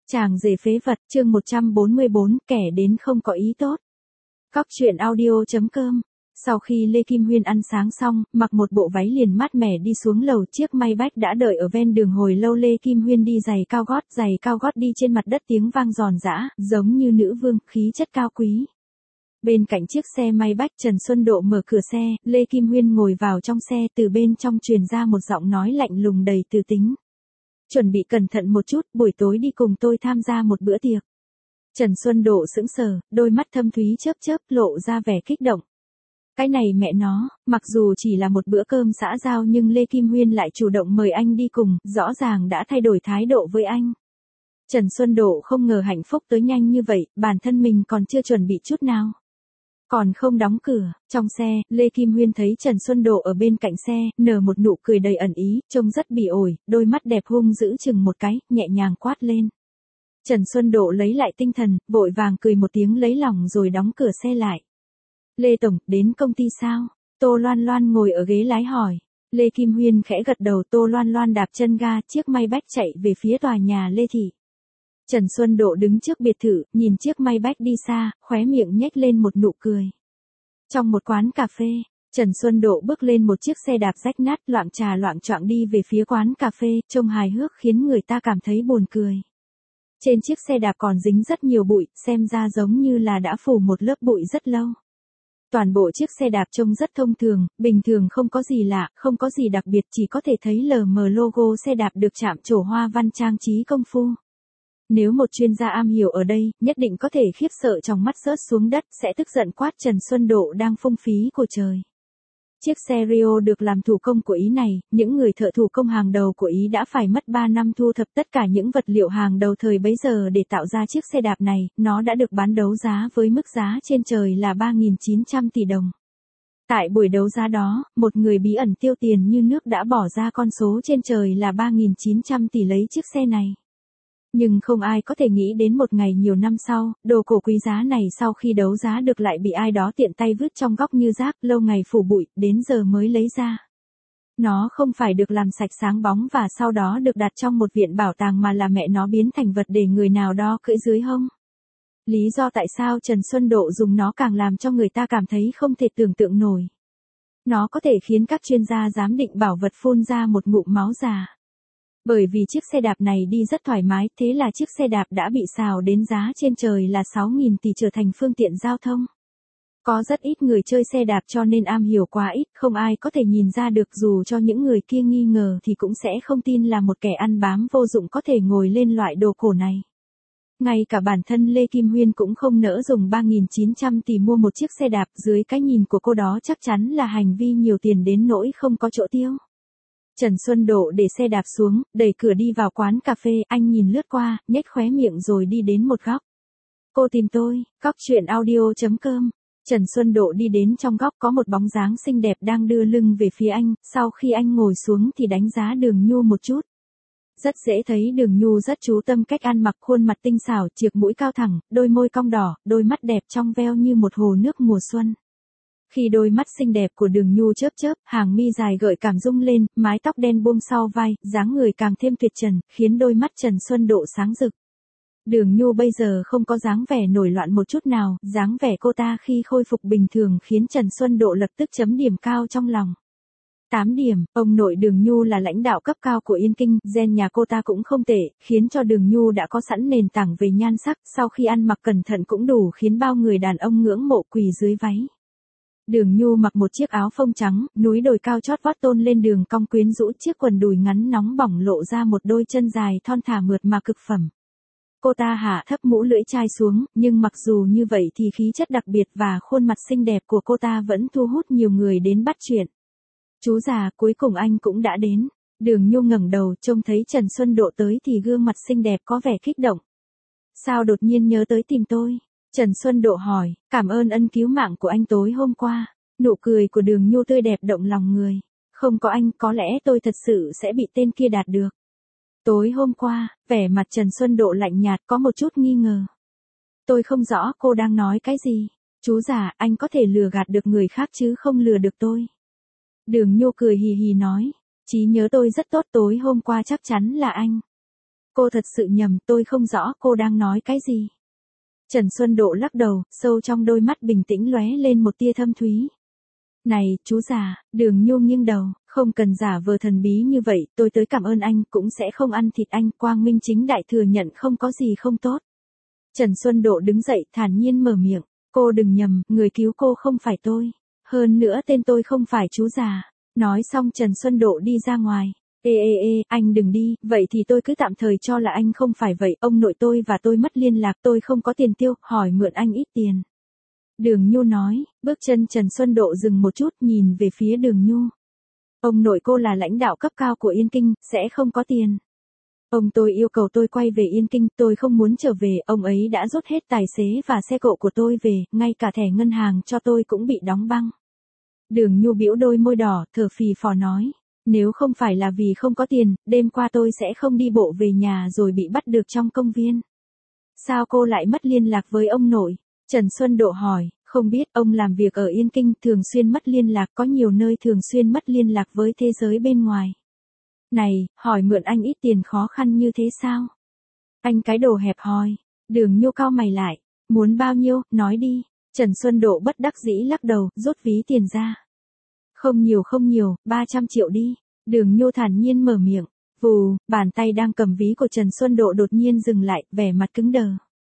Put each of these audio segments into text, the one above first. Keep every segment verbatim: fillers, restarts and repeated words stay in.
Chàng rể phế vật, chương một trăm bốn mươi bốn, kẻ đến không có ý tốt. Cóc truyện audio chấm com. Sau khi Lê Kim Huyên ăn sáng xong, mặc một bộ váy liền mát mẻ đi xuống lầu, chiếc Maybach đã đợi ở ven đường hồi lâu. Lê Kim Huyên đi giày cao gót, giày cao gót đi trên mặt đất tiếng vang giòn giã, giống như nữ vương, khí chất cao quý. Bên cạnh chiếc xe Maybach, Trần Xuân Độ mở cửa xe, Lê Kim Huyên ngồi vào trong xe, từ bên trong truyền ra một giọng nói lạnh lùng đầy từ tính. Chuẩn bị cẩn thận một chút, buổi tối đi cùng tôi tham gia một bữa tiệc. Trần Xuân Độ sững sờ, đôi mắt thâm thúy chớp chớp, lộ ra vẻ kích động. Cái này mẹ nó, mặc dù chỉ là một bữa cơm xã giao nhưng Lê Kim Huyên lại chủ động mời anh đi cùng, rõ ràng đã thay đổi thái độ với anh. Trần Xuân Độ không ngờ hạnh phúc tới nhanh như vậy, bản thân mình còn chưa chuẩn bị chút nào. Còn không đóng cửa, trong xe, Lê Kim Huyên thấy Trần Xuân Độ ở bên cạnh xe, nở một nụ cười đầy ẩn ý, trông rất bỉ ổi, đôi mắt đẹp hung dữ chừng một cái, nhẹ nhàng quát lên. Trần Xuân Độ lấy lại tinh thần, vội vàng cười một tiếng lấy lòng rồi đóng cửa xe lại. Lê Tổng, đến công ty sao? Tô Loan Loan ngồi ở ghế lái hỏi. Lê Kim Huyên khẽ gật đầu, Tô Loan Loan đạp chân ga, chiếc Maybach chạy về phía tòa nhà Lê Thị. Trần Xuân Độ đứng trước biệt thự, nhìn chiếc Maybach đi xa, khóe miệng nhếch lên một nụ cười. Trong một quán cà phê, Trần Xuân Độ bước lên một chiếc xe đạp rách nát, loạng trà loạng choạng đi về phía quán cà phê, trông hài hước khiến người ta cảm thấy buồn cười. Trên chiếc xe đạp còn dính rất nhiều bụi, xem ra giống như là đã phủ một lớp bụi rất lâu. Toàn bộ chiếc xe đạp trông rất thông thường, bình thường không có gì lạ, không có gì đặc biệt, chỉ có thể thấy lờ mờ logo xe đạp được chạm trổ hoa văn trang trí công phu. Nếu một chuyên gia am hiểu ở đây, nhất định có thể khiếp sợ trong mắt rớt xuống đất, sẽ tức giận quát Trần Xuân Độ đang phung phí của trời. Chiếc xe Rio được làm thủ công của Ý này, những người thợ thủ công hàng đầu của Ý đã phải mất ba năm thu thập tất cả những vật liệu hàng đầu thời bấy giờ để tạo ra chiếc xe đạp này, nó đã được bán đấu giá với mức giá trên trời là ba nghìn chín trăm tỷ đồng. Tại buổi đấu giá đó, một người bí ẩn tiêu tiền như nước đã bỏ ra con số trên trời là ba nghìn chín trăm tỷ lấy chiếc xe này. Nhưng không ai có thể nghĩ đến một ngày nhiều năm sau, đồ cổ quý giá này sau khi đấu giá được lại bị ai đó tiện tay vứt trong góc như rác, lâu ngày phủ bụi, đến giờ mới lấy ra. Nó không phải được làm sạch sáng bóng và sau đó được đặt trong một viện bảo tàng mà là mẹ nó biến thành vật để người nào đó cưỡi dưới hông. Lý do tại sao Trần Xuân Độ dùng nó càng làm cho người ta cảm thấy không thể tưởng tượng nổi. Nó có thể khiến các chuyên gia giám định bảo vật phun ra một ngụm máu già. Bởi vì chiếc xe đạp này đi rất thoải mái, thế là chiếc xe đạp đã bị xào đến giá trên trời là sáu nghìn tỷ trở thành phương tiện giao thông. Có rất ít người chơi xe đạp cho nên am hiểu quá ít, không ai có thể nhìn ra được, dù cho những người kia nghi ngờ thì cũng sẽ không tin là một kẻ ăn bám vô dụng có thể ngồi lên loại đồ cổ này. Ngay cả bản thân Lê Kim Huyên cũng không nỡ dùng ba nghìn chín trăm tỷ mua một chiếc xe đạp, dưới cái nhìn của cô đó chắc chắn là hành vi nhiều tiền đến nỗi không có chỗ tiêu. Trần Xuân Độ để xe đạp xuống, đẩy cửa đi vào quán cà phê, anh nhìn lướt qua, nhếch khóe miệng rồi đi đến một góc. Cô tìm tôi, cóc truyện audio chấm com. Trần Xuân Độ đi đến trong góc, có một bóng dáng xinh đẹp đang đưa lưng về phía anh, sau khi anh ngồi xuống thì đánh giá Đường Nhu một chút. Rất dễ thấy Đường Nhu rất chú tâm cách ăn mặc, khuôn mặt tinh xảo, chiếc mũi cao thẳng, đôi môi cong đỏ, đôi mắt đẹp trong veo như một hồ nước mùa xuân. Khi đôi mắt xinh đẹp của Đường Nhu chớp chớp, hàng mi dài gợi cảm rung lên, mái tóc đen buông sau vai, dáng người càng thêm tuyệt trần, khiến đôi mắt Trần Xuân Độ sáng rực. Đường Nhu bây giờ không có dáng vẻ nổi loạn một chút nào, dáng vẻ cô ta khi khôi phục bình thường khiến Trần Xuân Độ lập tức chấm điểm cao trong lòng. tám điểm, ông nội Đường Nhu là lãnh đạo cấp cao của Yên Kinh, gen nhà cô ta cũng không tệ, khiến cho Đường Nhu đã có sẵn nền tảng về nhan sắc, sau khi ăn mặc cẩn thận cũng đủ khiến bao người đàn ông ngưỡng mộ quỳ dưới váy. Đường Nhu mặc một chiếc áo phông trắng, núi đồi cao chót vót tôn lên đường cong quyến rũ, chiếc quần đùi ngắn nóng bỏng lộ ra một đôi chân dài thon thả mượt mà cực phẩm. Cô ta hạ thấp mũ lưỡi chai xuống, nhưng mặc dù như vậy thì khí chất đặc biệt và khuôn mặt xinh đẹp của cô ta vẫn thu hút nhiều người đến bắt chuyện. Chú già, cuối cùng anh cũng đã đến. Đường Nhu ngẩng đầu, trông thấy Trần Xuân Độ tới thì gương mặt xinh đẹp có vẻ kích động. Sao đột nhiên nhớ tới tìm tôi? Trần Xuân Độ hỏi, cảm ơn ân cứu mạng của anh tối hôm qua. Nụ cười của Đường Nhu tươi đẹp động lòng người. Không có anh, có lẽ tôi thật sự sẽ bị tên kia đạt được. Tối hôm qua, vẻ mặt Trần Xuân Độ lạnh nhạt, có một chút nghi ngờ. Tôi không rõ cô đang nói cái gì. Chú già, anh có thể lừa gạt được người khác chứ không lừa được tôi. Đường Nhu cười hì hì nói, trí nhớ tôi rất tốt, tối hôm qua chắc chắn là anh. Cô thật sự nhầm, tôi không rõ cô đang nói cái gì. Trần Xuân Độ lắc đầu, sâu trong đôi mắt bình tĩnh lóe lên một tia thâm thúy. Này, chú già, Đường Nhu nghiêng đầu, không cần giả vờ thần bí như vậy, tôi tới cảm ơn anh, cũng sẽ không ăn thịt anh, quang minh chính đại thừa nhận không có gì không tốt. Trần Xuân Độ đứng dậy, thản nhiên mở miệng, cô đừng nhầm, người cứu cô không phải tôi. Hơn nữa tên tôi không phải chú già. Nói xong Trần Xuân Độ đi ra ngoài. Ê ê ê, anh đừng đi, vậy thì tôi cứ tạm thời cho là anh không phải vậy, ông nội tôi và tôi mất liên lạc, tôi không có tiền tiêu, hỏi mượn anh ít tiền. Đường Nhu nói, bước chân Trần Xuân Độ dừng một chút nhìn về phía Đường Nhu. Ông nội cô là lãnh đạo cấp cao của Yên Kinh, sẽ không có tiền. Ông tôi yêu cầu tôi quay về Yên Kinh, tôi không muốn trở về, ông ấy đã rút hết tài xế và xe cộ của tôi về, ngay cả thẻ ngân hàng cho tôi cũng bị đóng băng. Đường Nhu bĩu đôi môi đỏ, thở phì phò nói, nếu không phải là vì không có tiền, đêm qua tôi sẽ không đi bộ về nhà rồi bị bắt được trong công viên. Sao cô lại mất liên lạc với ông nội? Trần Xuân Độ hỏi, không biết, ông làm việc ở Yên Kinh, thường xuyên mất liên lạc, có nhiều nơi thường xuyên mất liên lạc với thế giới bên ngoài. Này, hỏi mượn anh ít tiền khó khăn như thế sao? Anh cái đồ hẹp hòi. Đường Nhu cau mày lại, muốn bao nhiêu, nói đi. Trần Xuân Độ bất đắc dĩ lắc đầu, rút ví tiền ra. Không nhiều không nhiều, ba trăm triệu đi. Đường Nhu thản nhiên mở miệng. Vù, bàn tay đang cầm ví của Trần Xuân Độ đột nhiên dừng lại, vẻ mặt cứng đờ.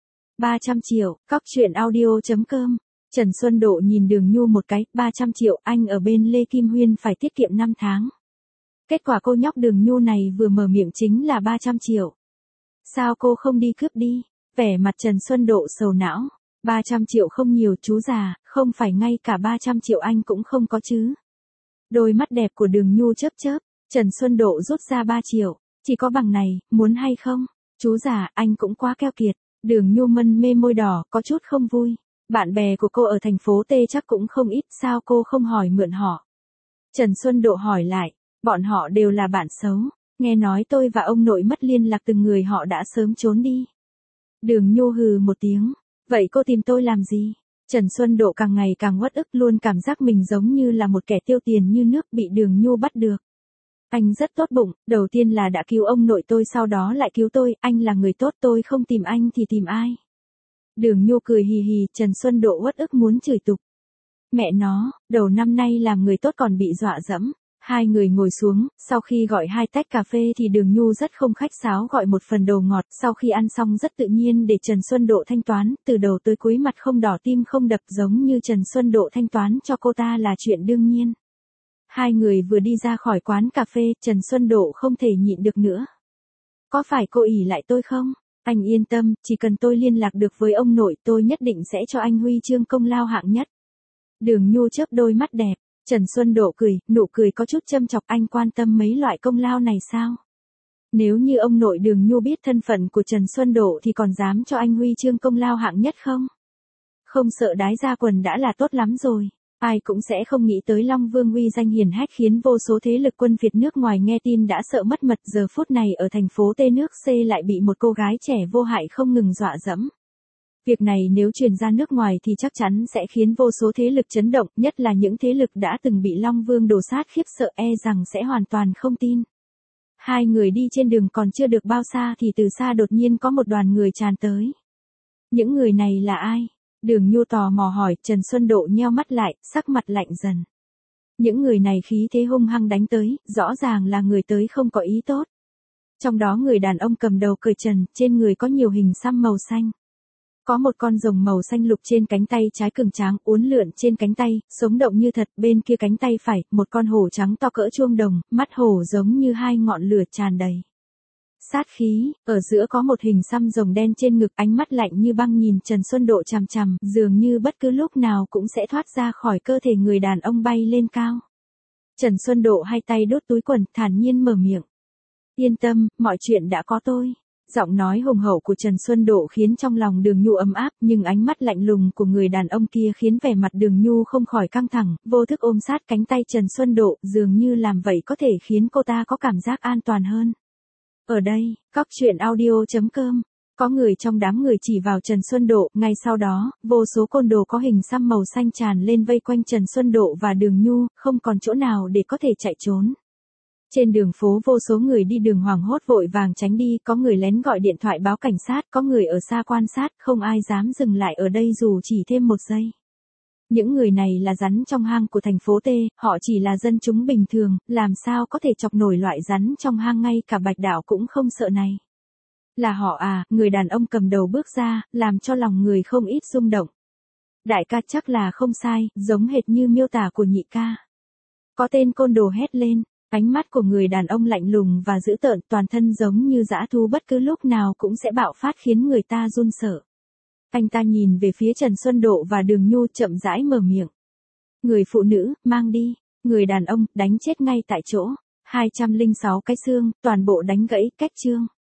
ba trăm triệu, cóc truyện audio chấm com. Trần Xuân Độ nhìn Đường Nhu một cái, ba trăm triệu, anh ở bên Lê Kim Huyên phải tiết kiệm năm tháng. Kết quả cô nhóc Đường Nhu này vừa mở miệng chính là ba trăm triệu. Sao cô không đi cướp đi? Vẻ mặt Trần Xuân Độ sầu não. ba trăm triệu không nhiều chú già, không phải ngay cả ba trăm triệu anh cũng không có chứ. Đôi mắt đẹp của Đường Nhu chớp chớp, Trần Xuân Độ rút ra ba triệu, chỉ có bằng này, muốn hay không? Chú già, anh cũng quá keo kiệt. Đường Nhu mân mê môi đỏ, có chút không vui. Bạn bè của cô ở thành phố T chắc cũng không ít, sao cô không hỏi mượn họ? Trần Xuân Độ hỏi lại, bọn họ đều là bạn xấu, nghe nói tôi và ông nội mất liên lạc từng người họ đã sớm trốn đi. Đường Nhu hừ một tiếng, vậy cô tìm tôi làm gì? Trần Xuân Độ càng ngày càng uất ức, luôn cảm giác mình giống như là một kẻ tiêu tiền như nước bị Đường Nhu bắt được. Anh rất tốt bụng, đầu tiên là đã cứu ông nội tôi, sau đó lại cứu tôi, anh là người tốt, tôi không tìm anh thì tìm ai? Đường Nhu cười hì hì, Trần Xuân Độ uất ức muốn chửi tục. Mẹ nó, đầu năm nay làm người tốt còn bị dọa dẫm. Hai người ngồi xuống, sau khi gọi hai tách cà phê thì Đường Nhu rất không khách sáo gọi một phần đồ ngọt, sau khi ăn xong rất tự nhiên để Trần Xuân Độ thanh toán, từ đầu tới cuối mặt không đỏ tim không đập, giống như Trần Xuân Độ thanh toán cho cô ta là chuyện đương nhiên. Hai người vừa đi ra khỏi quán cà phê, Trần Xuân Độ không thể nhịn được nữa. Có phải cô ỷ lại tôi không? Anh yên tâm, chỉ cần tôi liên lạc được với ông nội, tôi nhất định sẽ cho anh huy chương công lao hạng nhất. Đường Nhu chớp đôi mắt đẹp. Trần Xuân Độ cười, nụ cười có chút châm chọc, anh quan tâm mấy loại công lao này sao? Nếu như ông nội Đường Nhu biết thân phận của Trần Xuân Độ thì còn dám cho anh huy chương công lao hạng nhất không? Không sợ đái ra quần đã là tốt lắm rồi. Ai cũng sẽ không nghĩ tới Long Vương uy danh hiển hách khiến vô số thế lực quân Việt nước ngoài nghe tin đã sợ mất mật, giờ phút này ở thành phố T nước C lại bị một cô gái trẻ vô hại không ngừng dọa dẫm. Việc này nếu truyền ra nước ngoài thì chắc chắn sẽ khiến vô số thế lực chấn động, nhất là những thế lực đã từng bị Long Vương đổ sát khiếp sợ e rằng sẽ hoàn toàn không tin. Hai người đi trên đường còn chưa được bao xa thì từ xa đột nhiên có một đoàn người tràn tới. Những người này là ai? Đường Nhu tò mò hỏi, Trần Xuân Độ nheo mắt lại, sắc mặt lạnh dần. Những người này khí thế hung hăng đánh tới, rõ ràng là người tới không có ý tốt. Trong đó người đàn ông cầm đầu cởi trần, trên người có nhiều hình xăm màu xanh. Có một con rồng màu xanh lục trên cánh tay trái cường tráng, uốn lượn trên cánh tay, sống động như thật, bên kia cánh tay phải, một con hổ trắng to cỡ chuông đồng, mắt hổ giống như hai ngọn lửa tràn đầy sát khí, ở giữa có một hình xăm rồng đen trên ngực, ánh mắt lạnh như băng nhìn Trần Xuân Độ chằm chằm, dường như bất cứ lúc nào cũng sẽ thoát ra khỏi cơ thể người đàn ông bay lên cao. Trần Xuân Độ hai tay đốt túi quần, thản nhiên mở miệng. Yên tâm, mọi chuyện đã có tôi. Giọng nói hùng hậu của Trần Xuân Độ khiến trong lòng Đường Nhu ấm áp, nhưng ánh mắt lạnh lùng của người đàn ông kia khiến vẻ mặt Đường Nhu không khỏi căng thẳng, vô thức ôm sát cánh tay Trần Xuân Độ, dường như làm vậy có thể khiến cô ta có cảm giác an toàn hơn. Ở đây, cóc truyện audio chấm com, có người trong đám người chỉ vào Trần Xuân Độ, ngay sau đó, vô số côn đồ có hình xăm màu xanh tràn lên vây quanh Trần Xuân Độ và Đường Nhu, không còn chỗ nào để có thể chạy trốn. Trên đường phố vô số người đi đường hoảng hốt vội vàng tránh đi, có người lén gọi điện thoại báo cảnh sát, có người ở xa quan sát, không ai dám dừng lại ở đây dù chỉ thêm một giây. Những người này là rắn trong hang của thành phố T, họ chỉ là dân chúng bình thường, làm sao có thể chọc nổi loại rắn trong hang, ngay cả Bạch Đạo cũng không sợ này. Là họ à, người đàn ông cầm đầu bước ra, làm cho lòng người không ít rung động. Đại ca chắc là không sai, giống hệt như miêu tả của nhị ca. Có tên côn đồ hét lên, ánh mắt của người đàn ông lạnh lùng và dữ tợn, toàn thân giống như dã thú bất cứ lúc nào cũng sẽ bạo phát khiến người ta run sợ. Anh ta nhìn về phía Trần Xuân Độ và Đường Nhu, chậm rãi mở miệng. Người phụ nữ, mang đi. Người đàn ông, đánh chết ngay tại chỗ. hai trăm lẻ sáu cái xương, toàn bộ đánh gãy, cách chương.